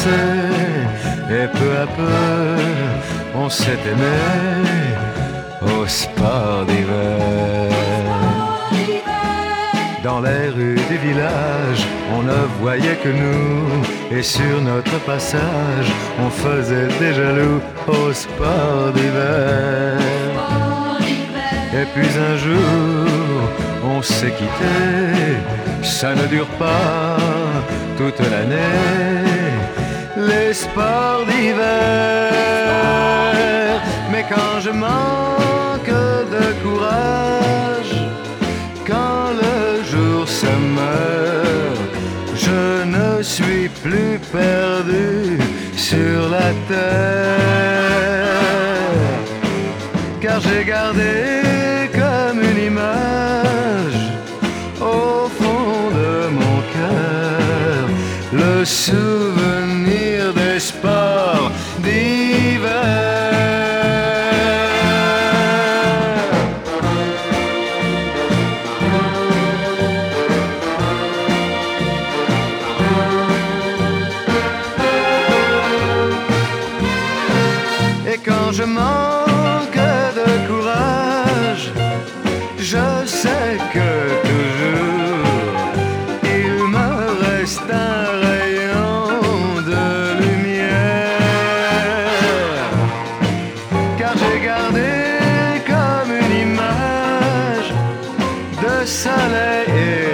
danser, et peu à peu on s'est aimé au sport d'hiver. Dans les rues du village, on ne voyait que nous, et sur notre passage, on faisait des jaloux au sport d'hiver. Et puis un jour, on s'est quitté, ça ne dure pas toute l'année, les sports d'hiver. Mais quand je manque de courage, quand le jour se meurt, je ne suis plus perdu sur la terre, car j'ai gardé comme une image au fond de mon cœur le souvenir des sports d'hiver. Et quand je manque de courage, je sais que toujours il me reste un rayon de lumière, car j'ai gardé comme une image de soleil et